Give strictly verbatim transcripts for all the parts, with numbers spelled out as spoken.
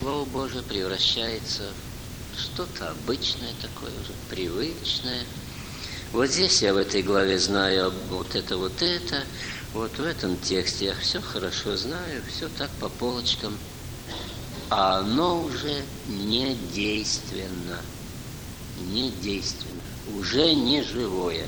Слово Божие превращается в что-то обычное такое уже, привычное. Вот здесь я в этой главе знаю вот это, вот это, вот в этом тексте я все хорошо знаю, все так по полочкам, а оно уже не действенно, не действенно, уже не живое.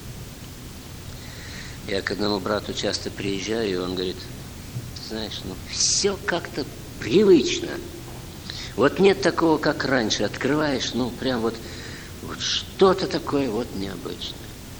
Я к одному брату часто приезжаю, и он говорит: знаешь, ну все как-то привычно. Вот нет такого, как раньше. Открываешь, ну прям вот, вот что-то такое вот необычное.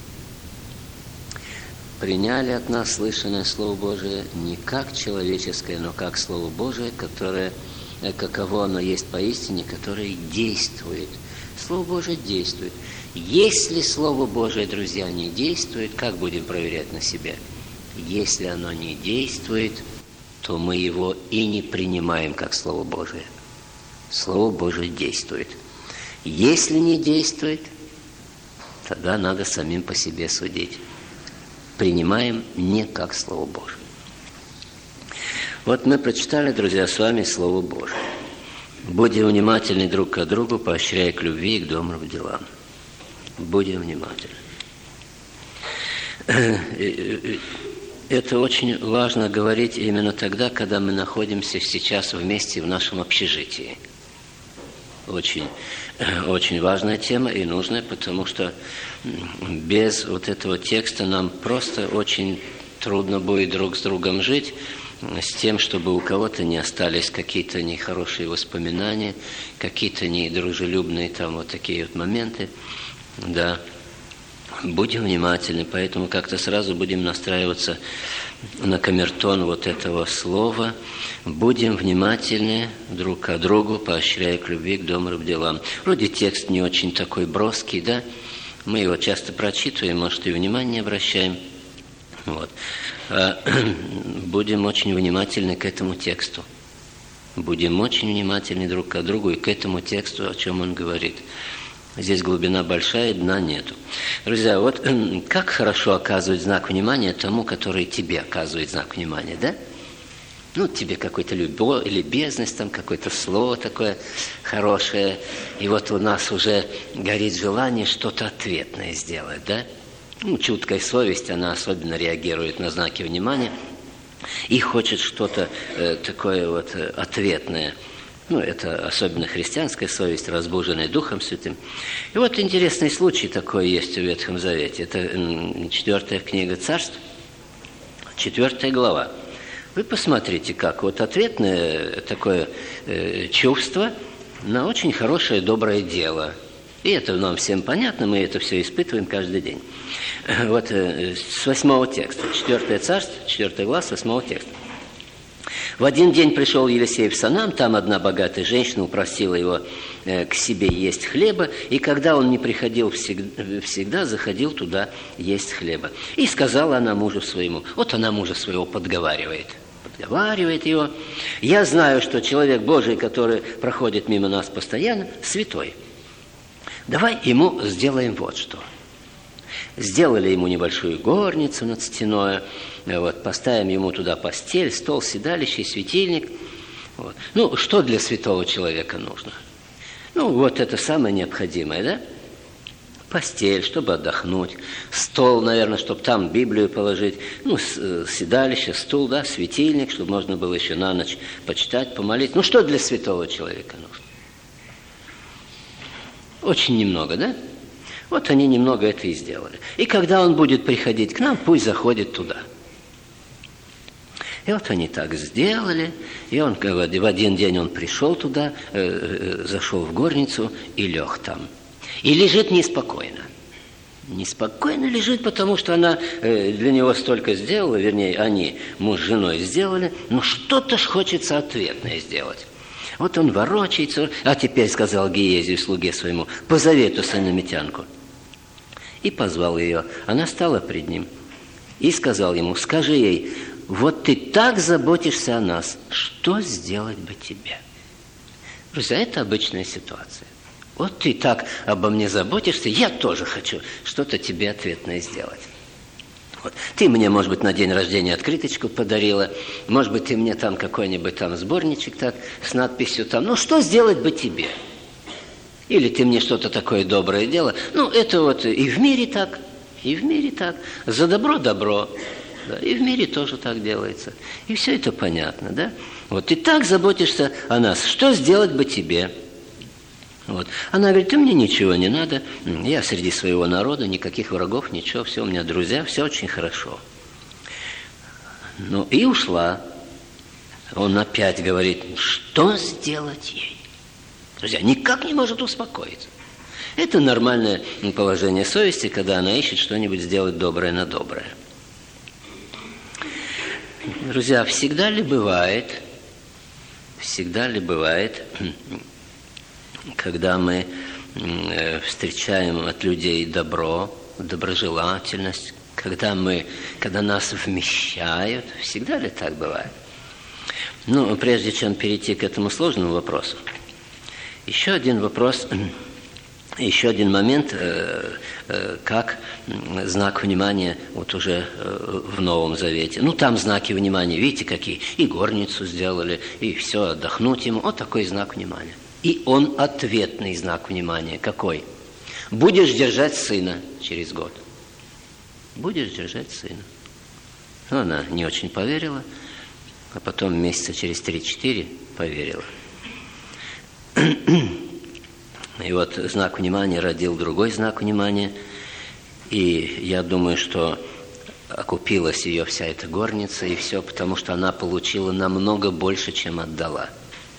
Приняли от нас слышанное Слово Божие не как человеческое, но как Слово Божие, которое, каково оно есть поистине, которое действует. Слово Божие действует. Если Слово Божие, друзья, не действует, как будем проверять на себе? Если оно не действует, то мы его и не принимаем как Слово Божие. Слово Божие действует. Если не действует, тогда надо самим по себе судить. Принимаем не как Слово Божие. Вот мы прочитали, друзья, с вами Слово Божие. Будем внимательны друг к другу, поощряя к любви и к добрым делам. Будем внимательны. Это очень важно говорить именно тогда, когда мы находимся сейчас вместе в нашем общежитии. Очень, очень важная тема и нужная, потому что без вот этого текста нам просто очень трудно будет друг с другом жить, с тем, чтобы у кого-то не остались какие-то нехорошие воспоминания, какие-то недружелюбные там вот такие вот моменты. Да. Будем внимательны, поэтому как-то сразу будем настраиваться на камертон вот этого слова. Будем внимательны друг к другу, поощряя к любви, к добрым делам. Вроде текст не очень такой броский, да? Мы его часто прочитываем, может, и внимание не обращаем. Вот. А, будем очень внимательны к этому тексту. Будем очень внимательны друг к другу и к этому тексту, о чем он говорит. Здесь глубина большая, дна нету. Друзья, вот как хорошо оказывать знак внимания тому, который тебе оказывает знак внимания, да? Ну, тебе какой-то любовь, любезность, там какое-то слово такое хорошее, и вот у нас уже горит желание что-то ответное сделать, да? Ну, чуткая совесть, она особенно реагирует на знаки внимания и хочет что-то э, такое вот э, ответное. Ну, это особенно христианская совесть, разбуженная Духом Святым. И вот интересный случай такой есть в Ветхом Завете. Это четвертая книга Царств, четвертая глава. Вы посмотрите, как вот ответное такое э, чувство на очень хорошее, доброе дело. И это нам всем понятно, мы это все испытываем каждый день. Вот э, с восьмого текста, четвертое Царство, четвертая глава, с восьмого текста. В один день пришел Елисей в Санам, там одна богатая женщина упросила его э, к себе есть хлеба, и когда он не приходил всегда, всегда, заходил туда есть хлеба. И сказала она мужу своему, вот она мужа своего подговаривает, подговаривает его. Я знаю, что человек Божий, который проходит мимо нас постоянно, святой. Давай ему сделаем вот что. Сделали ему небольшую горницу над стеной, вот, поставим ему туда постель, стол, седалище, светильник. Вот. Ну, что для святого человека нужно? Ну, вот это самое необходимое, да? Постель, чтобы отдохнуть, стол, наверное, чтобы там Библию положить, ну, седалище, стул, да, светильник, чтобы можно было еще на ночь почитать, помолиться. Ну, что для святого человека нужно? Очень немного, да? Вот они немного это и сделали. И когда он будет приходить к нам, пусть заходит туда. И вот они так сделали. И он в один день он пришел туда, э, зашел в горницу и лег там. И лежит неспокойно. Неспокойно лежит, потому что она э, для него столько сделала, вернее, они, муж с женой, сделали, но что-то ж хочется ответное сделать. Вот он ворочается, а теперь сказал Гиезию, слуге своему, позови эту сунамитянку. И позвал ее. Она стала пред ним и сказал ему, скажи ей, вот ты так заботишься о нас, что сделать бы тебе? Друзья, это обычная ситуация. Вот ты так обо мне заботишься, я тоже хочу что-то тебе ответное сделать. Вот. Ты мне, может быть, на день рождения открыточку подарила, может быть, ты мне там какой-нибудь там сборничек так с надписью там, ну, что сделать бы тебе? Или ты мне что-то такое доброе делала. Ну, это вот и в мире так, и в мире так. За добро добро. Да, и в мире тоже так делается. И все это понятно, да? Вот ты так заботишься о нас. Что сделать бы тебе? Вот. Она говорит, ты мне ничего не надо. Я среди своего народа, никаких врагов, ничего. Все у меня друзья, все очень хорошо. Ну, и ушла. Он опять говорит, что сделать ей? Друзья, никак не может успокоиться. Это нормальное положение совести, когда она ищет что-нибудь сделать доброе на доброе. Друзья, всегда ли бывает, всегда ли бывает, когда мы встречаем от людей добро, доброжелательность, когда мы, когда нас вмещают, всегда ли так бывает? Ну, прежде чем перейти к этому сложному вопросу, еще один вопрос, еще один момент, как знак внимания вот уже в Новом Завете. Ну, там знаки внимания, видите, какие. И горницу сделали, и все, отдохнуть ему. Вот такой знак внимания. И он ответный знак внимания. Какой? Будешь держать сына через год. Будешь держать сына. Ну, она не очень поверила, а потом месяца через три-четыре поверила. И вот знак внимания родил другой знак внимания. И я думаю, что окупилась ее вся эта горница и все, потому что она получила намного больше, чем отдала.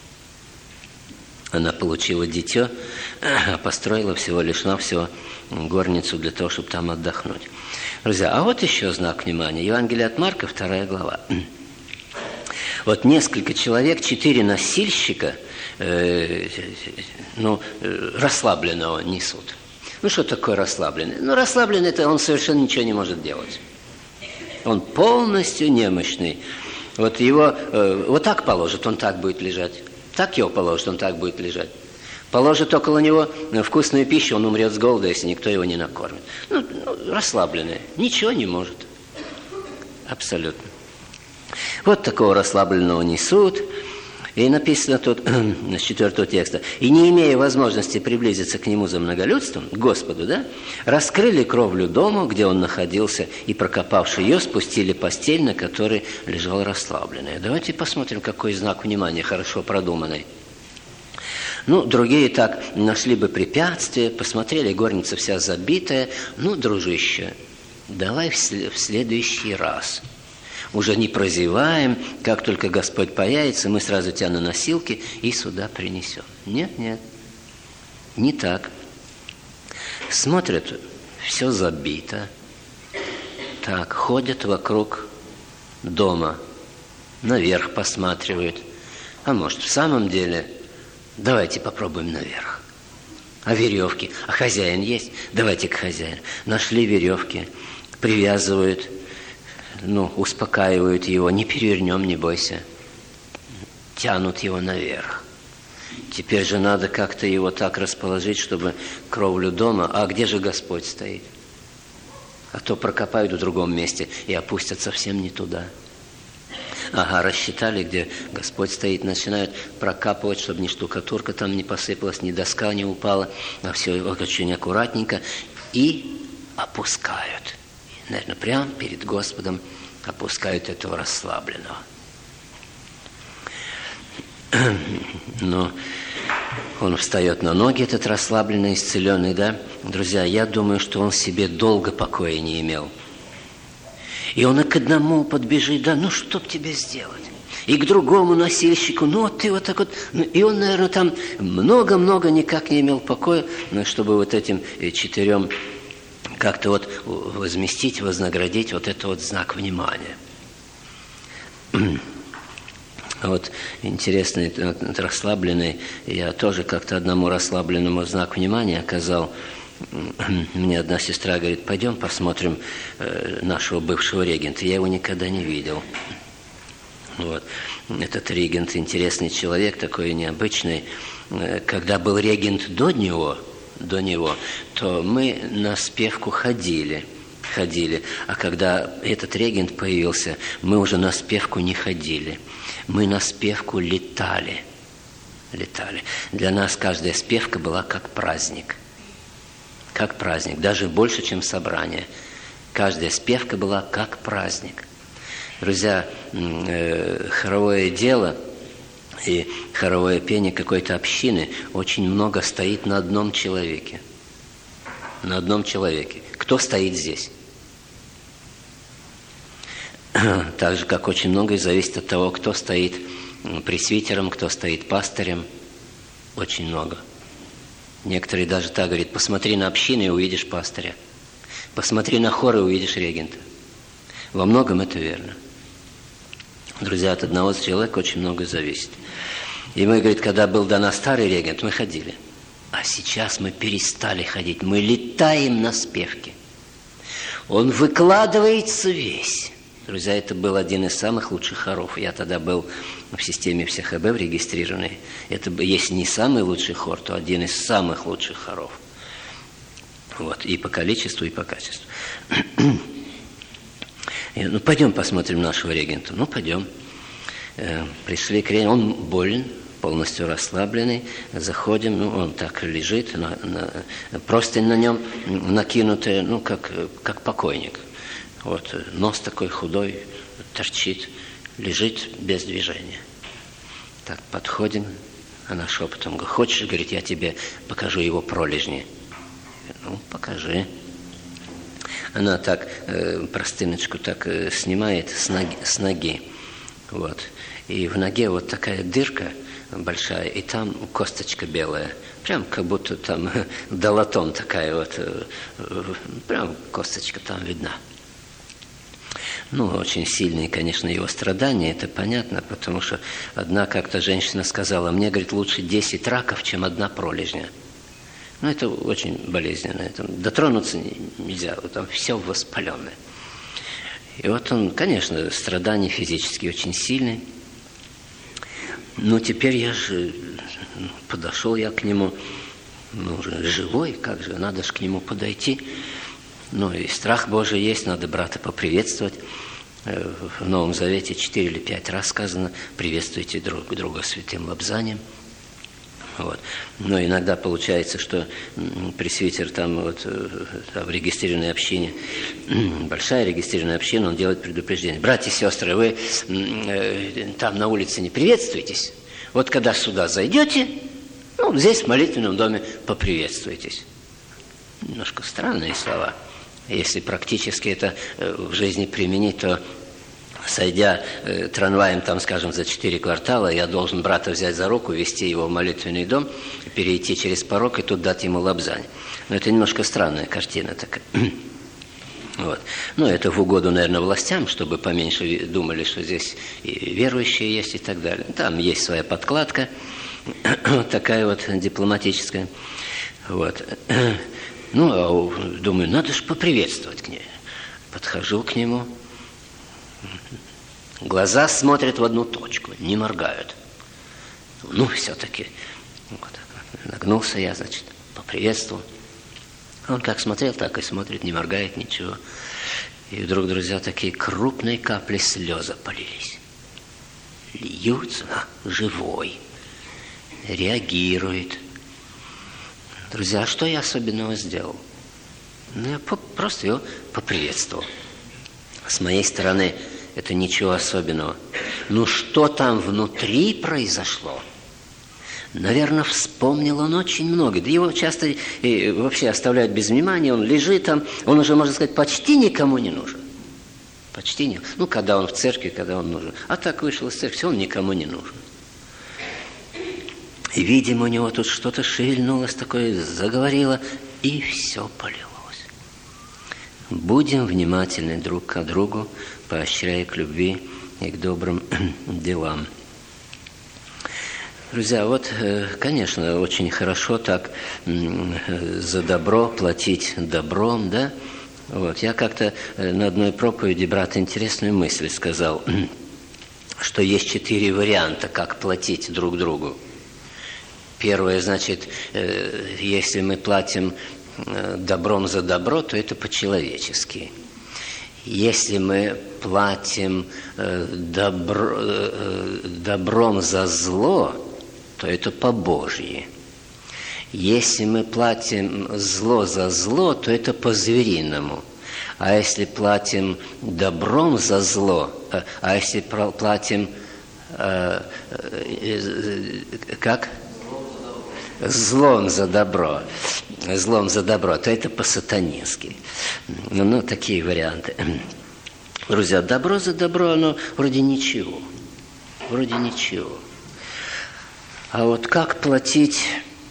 Она получила дитё, а построила всего лишь навсего горницу для того, чтобы там отдохнуть. Друзья, а вот еще знак внимания. Евангелие от Марка, вторая глава. Вот несколько человек, четыре носильщика, э, ну, расслабленного несут. Ну, что такое расслабленный? Ну, расслабленный – это он совершенно ничего не может делать. Он полностью немощный. Вот его э, вот так положит, он так будет лежать. Так его положит, он так будет лежать. Положит около него вкусную пищу, он умрет с голода, если никто его не накормит. Ну, ну расслабленный, ничего не может. Абсолютно. Вот такого расслабленного несут. И написано тут, с четвертого текста, «И не имея возможности приблизиться к нему за многолюдством, к Господу, да, раскрыли кровлю дому, где он находился, и, прокопавши ее, спустили постель, на которой лежал расслабленный». Давайте посмотрим, какой знак внимания хорошо продуманный. Ну, другие так нашли бы препятствия, посмотрели, горница вся забитая. Ну, дружище, давай в следующий раз. Уже не прозеваем, как только Господь появится, мы сразу тебя на носилки и сюда принесем. Нет, нет, не так. Смотрят, все забито. Так, ходят вокруг дома, наверх посматривают. А может, в самом деле, давайте попробуем наверх. А веревки? А хозяин есть? Давайте к хозяину. Нашли веревки, привязывают. Ну, успокаивают его, не перевернем, не бойся. Тянут его наверх. Теперь же надо как-то его так расположить, чтобы кровлю дома. А где же Господь стоит? А то прокопают в другом месте и опустят совсем не туда. Ага, рассчитали, где Господь стоит, начинают прокапывать, чтобы ни штукатурка там не посыпалась, ни доска не упала, а все очень аккуратненько. И опускают. Наверное, прямо перед Господом опускают этого расслабленного. Но он встает на ноги, этот расслабленный, исцеленный, да? Друзья, я думаю, что он себе долго покоя не имел. И он и к одному подбежит, да, ну, что тебе сделать? И к другому носильщику, ну, вот ты вот так вот. И он, наверное, там много-много никак не имел покоя, чтобы вот этим четырем как-то вот возместить, вознаградить вот это вот знак внимания. Вот интересный, этот расслабленный, я тоже как-то одному расслабленному знак внимания оказал. Мне одна сестра говорит, пойдем посмотрим нашего бывшего регента. Я его никогда не видел. Вот. Этот регент интересный человек, такой необычный. Когда был регент до него, до него, то мы на спевку ходили. ходили. А когда этот регент появился, мы уже на спевку не ходили. Мы на спевку летали. Летали. Для нас каждая спевка была как праздник. Как праздник. Даже больше, чем собрание. Каждая спевка была как праздник. Друзья, хоровое дело и хоровое пение какой-то общины очень много стоит на одном человеке. На одном человеке. Кто стоит здесь? Так же, как очень многое зависит от того, кто стоит пресвитером, кто стоит пастырем. Очень много. Некоторые даже так говорят: посмотри на общину и увидишь пастыря. Посмотри на хор и увидишь регента. Во многом это верно. Друзья, от одного человека очень много зависит. И мы, говорит, когда был до нас старый регент, мы ходили. А сейчас мы перестали ходить. Мы летаем на спевке. Он выкладывается весь. Друзья, это был один из самых лучших хоров. Я тогда был в системе всех ХБ регистрированный. Это, если не самый лучший хор, то один из самых лучших хоров. Вот. И по количеству, и по качеству. Ну, пойдем посмотрим нашего регента. Ну, пойдем. Пришли к регенту. Он болен, полностью расслабленный. Заходим, ну, он так лежит, на, на, простынь на нем накинутая, ну, как, как покойник. Вот, нос такой худой, торчит, лежит без движения. Так, подходим, она шепотом говорит: хочешь, говорит, я тебе покажу его пролежни? Ну, покажи. Она так э, простыночку так э, снимает с ноги, с ноги. Вот. И в ноге вот такая дырка большая, и там косточка белая. Прям как будто там долотон такая вот. Э, э, прям косточка там видна. Ну, очень сильные, конечно, его страдания, это понятно, потому что одна как-то женщина сказала: мне, говорит, лучше десять раков, чем одна пролежня. Ну, это очень болезненно. Это дотронуться нельзя, там все воспаленное. И вот он, конечно, страдания физические очень сильные. Но теперь я же подошел я к нему, ну, уже живой, как же, надо же к нему подойти. Ну, и страх Божий есть, надо брата поприветствовать. В Новом Завете четыре или пять раз сказано: приветствуйте друг друга святым лобзанием. Вот. Но иногда получается, что пресвитер там, вот, там в регистрированной общине, большая регистрированная община, он делает предупреждение: братья и сестры, вы э, там на улице не приветствуйтесь. Вот когда сюда зайдете, ну, здесь в молитвенном доме поприветствуйтесь. Немножко странные слова. Если практически это в жизни применить, то, сойдя э, трамваем, там, скажем, за четыре квартала, я должен брата взять за руку, вести его в молитвенный дом, перейти через порог и тут дать ему лобзань. Но это немножко странная картина такая. Вот. Ну, это в угоду, наверное, властям, чтобы поменьше думали, что здесь и верующие есть и так далее. Там есть своя подкладка, вот такая вот дипломатическая. Вот. Ну, а думаю, надо же поприветствовать к ней. Подхожу к нему. Глаза смотрят в одну точку, не моргают. Ну, все-таки. Вот. Нагнулся я, значит, поприветствовал. Он как смотрел, так и смотрит, не моргает, ничего. И вдруг, друзья, такие крупные капли слезы полились. Льются, а, живой. Реагирует. Друзья, а что я особенного сделал? Ну, я просто его поприветствовал. С моей стороны, это ничего особенного. Ну, что там внутри произошло? Наверное, вспомнил он очень много. Да его часто и вообще оставляют без внимания. Он лежит там, он уже, можно сказать, почти никому не нужен. Почти не. Ну, когда он в церкви, когда он нужен. А так вышел из церкви, он никому не нужен. И, видимо, у него тут что-то шевельнулось такое, заговорило, и все полилось. Будем внимательны друг к другу, поощряя к любви и к добрым делам. Друзья, вот, конечно, очень хорошо так за добро платить добром, да? Вот, я как-то на одной проповеди брат интересную мысль сказал, что есть четыре варианта, как платить друг другу. Первое, значит, если мы платим добром за добро, то это по-человечески. Если мы платим добро, добром за зло, то это по-божьи. Если мы платим зло за зло, то это по-звериному. А если платим добром за зло, а если платим э, э, как? Злом за добро, злом за добро, то это по-сатанински. Ну, ну, такие варианты. Друзья, добро за добро, оно вроде ничего. Вроде ничего. А вот как платить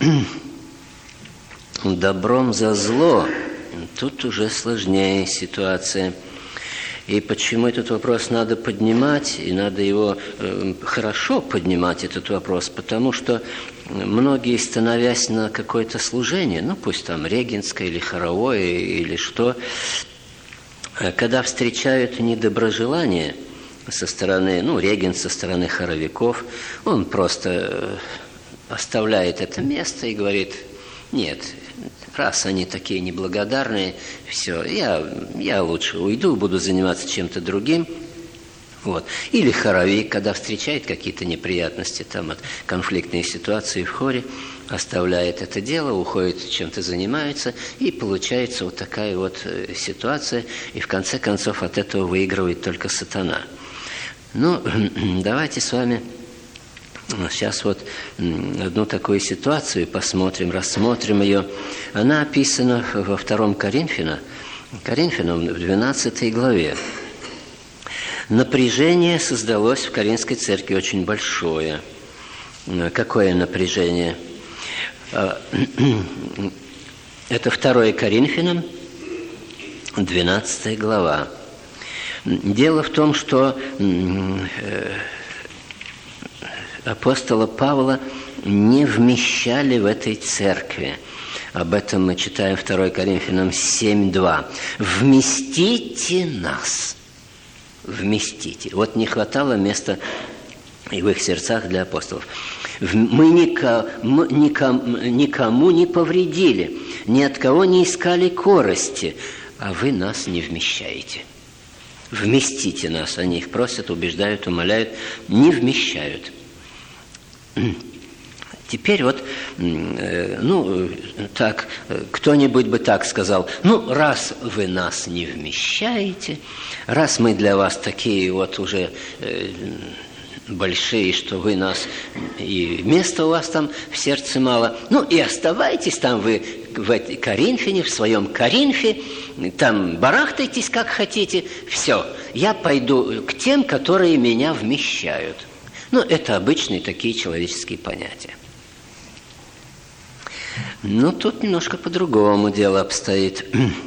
добром за зло, тут уже сложнее ситуация. И почему этот вопрос надо поднимать, и надо его э, хорошо поднимать, этот вопрос, потому что многие, становясь на какое-то служение, ну пусть там регенское или хоровое, или что, когда встречают недоброжелание со стороны, ну, регент со стороны хоровиков, он просто оставляет это место и говорит: нет, раз они такие неблагодарные, все, я, я лучше уйду, буду заниматься чем-то другим. Вот. Или хоровик, когда встречает какие-то неприятности, там, от конфликтной ситуации в хоре, оставляет это дело, уходит, чем-то занимается, и получается вот такая вот ситуация, и в конце концов от этого выигрывает только сатана. Ну, давайте с вами сейчас вот одну такую ситуацию посмотрим, рассмотрим ее. Она описана во втором Коринфянам, Коринфянам в двенадцатой главе. Напряжение создалось в Коринфской церкви очень большое. Какое напряжение? Это второе Коринфянам, двенадцатая глава. Дело в том, что апостола Павла не вмещали в этой церкви. Об этом мы читаем второе Коринфянам семь два. «Вместите нас». Вместите. Вот не хватало места и в их сердцах для апостолов. Мы никому, никому, никому не повредили, ни от кого не искали корысти, а вы нас не вмещаете. Вместите нас. Они их просят, убеждают, умоляют, не вмещают. Теперь вот, ну, так, кто-нибудь бы так сказал: ну, раз вы нас не вмещаете, раз мы для вас такие вот уже большие, что вы нас, и места у вас там в сердце мало, ну, и оставайтесь там вы в Коринфяне, в своем Коринфе, там барахтайтесь как хотите, все, я пойду к тем, которые меня вмещают. Ну, это обычные такие человеческие понятия. Но тут немножко по-другому дело обстоит.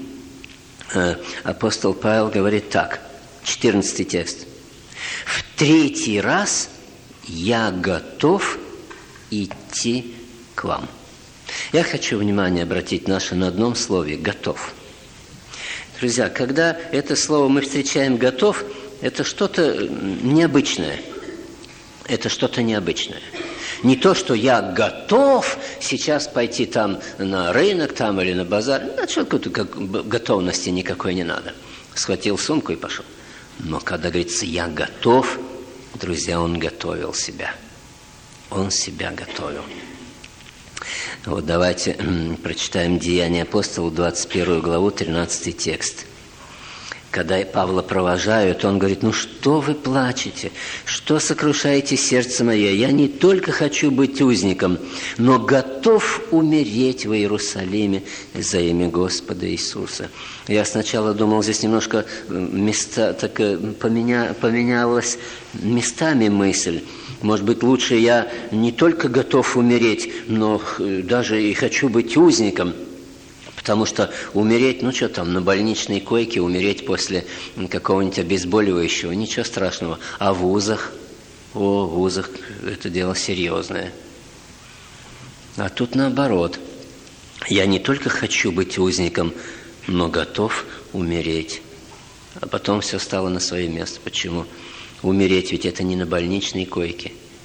Апостол Павел говорит так, четырнадцатый текст. «В третий раз я готов идти к вам». Я хочу внимание обратить наше на одном слове «готов». Друзья, когда это слово мы встречаем «готов», это что-то необычное. Это что-то необычное. Не то, что я готов сейчас пойти там на рынок там, или на базар. Ну, что, как, готовности никакой не надо. Схватил сумку и пошел. Но когда говорится «я готов», друзья, он готовил себя. Он себя готовил. Вот давайте прочитаем Деяния апостолов, двадцать первую главу, тринадцатый текст. Когда Павла провожают, он говорит: ну что вы плачете, что сокрушаете сердце мое? Я не только хочу быть узником, но готов умереть в Иерусалиме за имя Господа Иисуса. Я сначала думал, здесь немножко места, так, поменя, поменялась местами мысль. Может быть, лучше я не только готов умереть, но даже и хочу быть узником. Потому что умереть, ну что там, на больничной койке умереть после какого-нибудь обезболивающего, ничего страшного. А в вузах, о, в вузах это дело серьезное. А тут наоборот. Я не только хочу быть узником, но готов умереть. А потом все стало на свое место. Почему? Умереть ведь это не на больничной койке.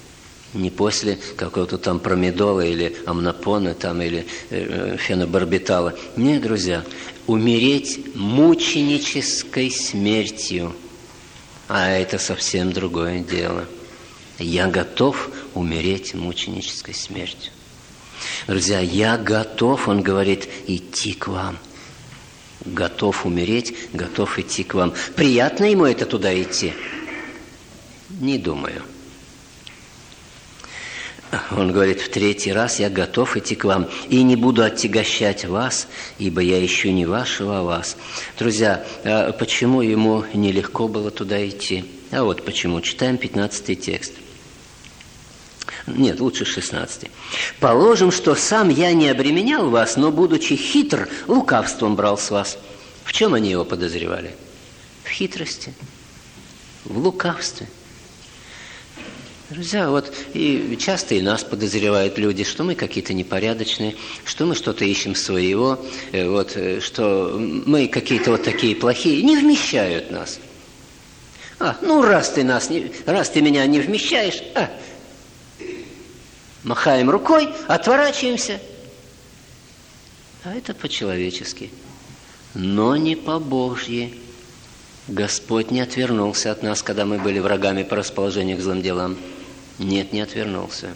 Не после какого-то там промедола или амнопона там, или э, фенобарбитала. Нет, друзья, умереть мученической смертью. А это совсем другое дело. Я готов умереть мученической смертью. Друзья, я готов, он говорит, идти к вам. Готов умереть, готов идти к вам. Приятно ему это туда идти? Не думаю. Он говорит, в третий раз я готов идти к вам и не буду отягощать вас, ибо я ищу не вашего, а вас. Друзья, а почему ему нелегко было туда идти? А вот почему. Читаем пятнадцатый текст. Нет, лучше шестнадцатый. «Положим, что сам я не обременял вас, но, будучи хитр, лукавством брал с вас». В чем они его подозревали? В хитрости, в лукавстве. Друзья, вот и часто и нас подозревают люди, что мы какие-то непорядочные, что мы что-то ищем своего, вот, что мы какие-то вот такие плохие, не вмещают нас. А, ну раз ты нас, не, раз ты меня не вмещаешь, а, махаем рукой, отворачиваемся. А это по-человечески, но не по-божьи. Господь не отвернулся от нас, когда мы были врагами по расположению к злым делам. Нет, не отвернулся.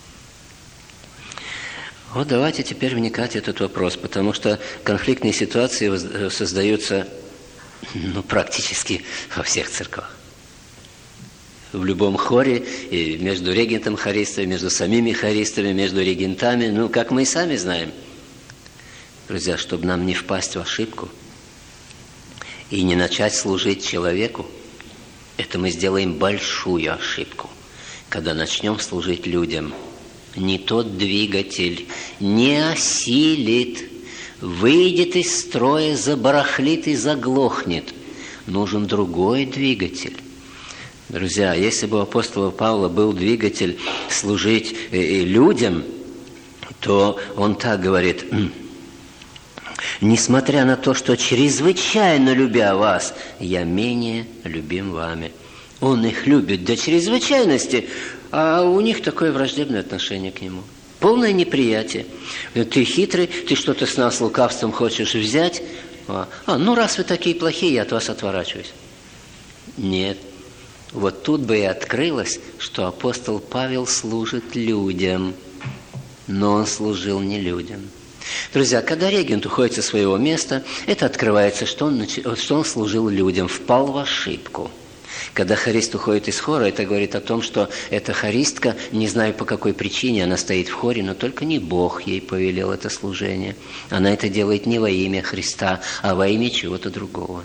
Вот давайте теперь вникать в этот вопрос, потому что конфликтные ситуации создаются ну, практически во всех церквах. В любом хоре, и между регентом хористами, между самими хористами, между регентами, ну, как мы и сами знаем. Друзья, чтобы нам не впасть в ошибку и не начать служить человеку, это мы сделаем большую ошибку, когда начнем служить людям. Не тот двигатель не осилит, выйдет из строя, забарахлит и заглохнет. Нужен другой двигатель. Друзья, если бы у апостола Павла был двигатель служить людям, то он так говорит: «Несмотря на то, что чрезвычайно любя вас, я менее любим вами». Он их любит до чрезвычайности, а у них такое враждебное отношение к нему. Полное неприятие. Ты хитрый, ты что-то с нас лукавством хочешь взять. А, а ну раз вы такие плохие, я от вас отворачиваюсь. Нет. Вот тут бы и открылось, что апостол Павел служит людям, но он служил не людям. Друзья, когда регент уходит со своего места, это открывается, что он, что он служил людям, впал в ошибку. Когда хорист уходит из хора, это говорит о том, что эта хористка, не знаю по какой причине, она стоит в хоре, но только не Бог ей повелел это служение. Она это делает не во имя Христа, а во имя чего-то другого.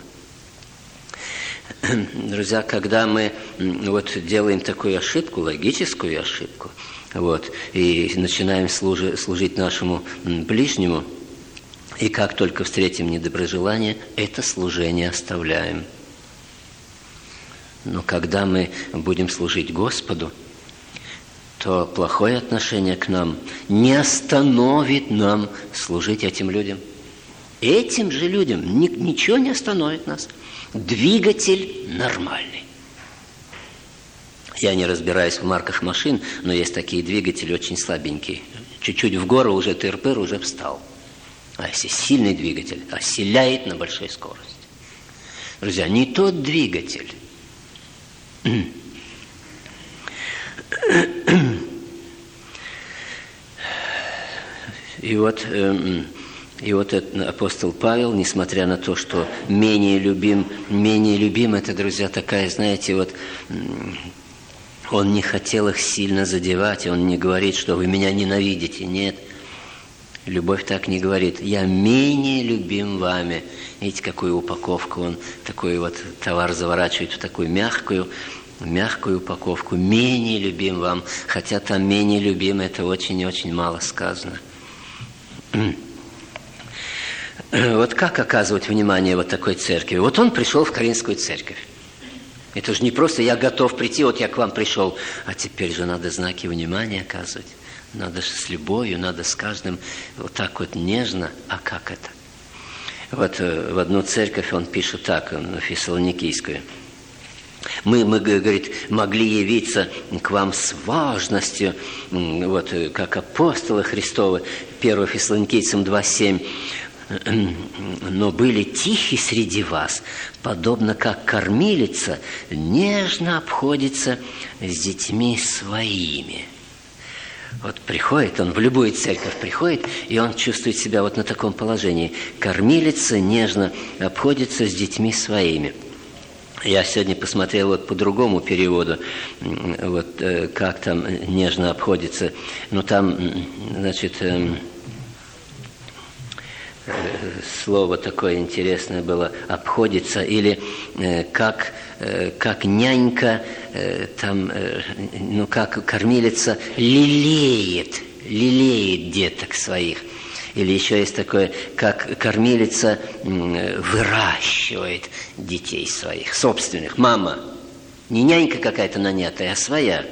Друзья, когда мы вот делаем такую ошибку, логическую ошибку, вот, и начинаем служи, служить нашему ближнему, и как только встретим недоброжелание, это служение оставляем. Но когда мы будем служить Господу, то плохое отношение к нам не остановит нам служить этим людям. Этим же людям ничего не остановит нас. Двигатель нормальный. Я не разбираюсь в марках машин, но есть такие двигатели очень слабенькие. Чуть-чуть в гору уже тыр-пыр, уже встал. А если сильный двигатель, оселяет на большой скорости. Друзья, не тот двигатель. И вот, и вот этот апостол Павел, несмотря на то, что менее любим, менее любим, это, друзья, такая, знаете, вот он не хотел их сильно задевать, он не говорит, что вы меня ненавидите, нет. Любовь так не говорит. Я менее любим вами. Видите, какую упаковку он, такой вот товар заворачивает в такую мягкую, мягкую упаковку. Менее любим вам. Хотя там менее любим, это очень и очень мало сказано. Вот как оказывать внимание вот такой церкви? Вот он пришел в Коринфскую церковь. Это же не просто я готов прийти, вот я к вам пришел. А теперь же надо знаки внимания оказывать. Надо с любовью, надо с каждым вот так вот нежно. А как это? Вот в одну церковь он пишет так, на Фессалоникийскую. Мы, мы, говорит, могли явиться к вам с важностью, вот, как апостолы Христовы, первое Фессалоникийцам два семь. Но были тихи среди вас, подобно как кормилица нежно обходится с детьми своими. Вот приходит он в любую церковь, приходит, и он чувствует себя вот на таком положении. Кормилица нежно обходится с детьми своими. Я сегодня посмотрел вот по другому переводу, вот как там нежно обходится. Ну там, значит, слово такое интересное было «обходится», или э, как, э, как нянька, э, там, э, ну, как кормилица лелеет, лелеет деток своих. Или еще есть такое, как кормилица э, выращивает детей своих, собственных. Мама, не нянька какая-то нанятая, а своя.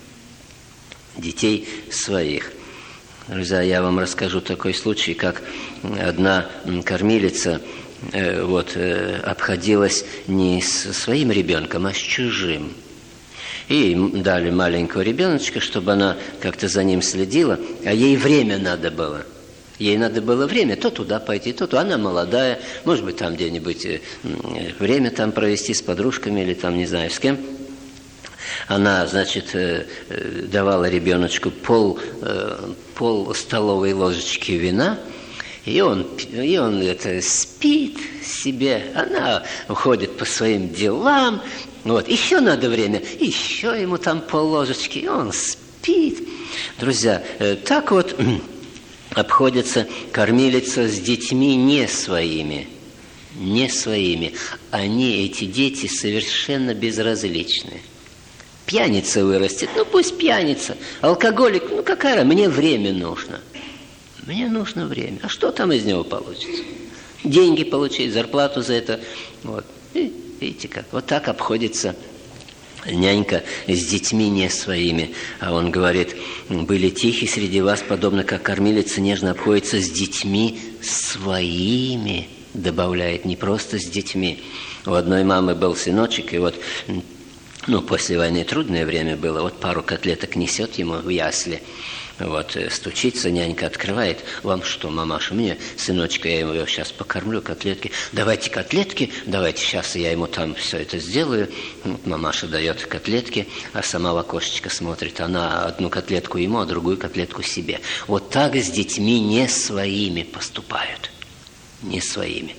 Детей своих. Друзья, я вам расскажу такой случай, как одна кормилица э, вот, э, обходилась не со своим ребенком, а с чужим. И дали маленького ребеночка, чтобы она как-то за ним следила, а ей время надо было. Ей надо было время то туда пойти, то туда. Она молодая, может быть, там где-нибудь э, время там провести с подружками или там не знаю с кем. Она, значит, давала ребеночку пол, пол столовой ложечки вина, и он, и он это, спит себе, она уходит по своим делам, вот, еще надо время, еще ему там пол ложечки, и он спит. Друзья, так вот обходится кормилица с детьми не своими, не своими. Они, эти дети, совершенно безразличны. Пьяница вырастет, ну пусть пьяница. Алкоголик, ну какая, мне время нужно. Мне нужно время. А что там из него получится? Деньги получить, зарплату за это. Вот. И, видите как, вот так обходится нянька с детьми не своими. А он говорит, были тихи среди вас, подобно как кормилица нежно обходится с детьми своими. Добавляет, не просто с детьми. У одной мамы был сыночек, и вот... Ну, после войны трудное время было. Вот пару котлеток несет ему в ясли. Вот, стучится, нянька открывает. Вам что, мамаша? Мне, сыночка, я его сейчас покормлю, котлетки. Давайте котлетки, давайте сейчас я ему там все это сделаю. Вот мамаша дает котлетки, а сама в окошечко смотрит. Она одну котлетку ему, а другую котлетку себе. Вот так с детьми не своими поступают. Не своими.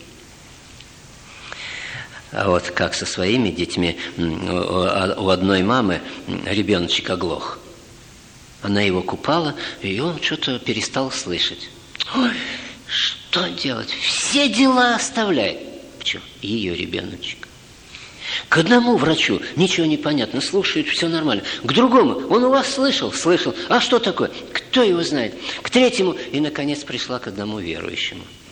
А вот как со своими детьми, у одной мамы ребеночек оглох. Она его купала, и он что-то перестал слышать. Ой, что делать? Все дела оставляет. Почему? Ее ребеночек. К одному врачу ничего не понятно, слушает, все нормально. К другому, он у вас слышал? Слышал. А что такое? Кто его знает? К третьему, и, наконец, пришла к одному верующему.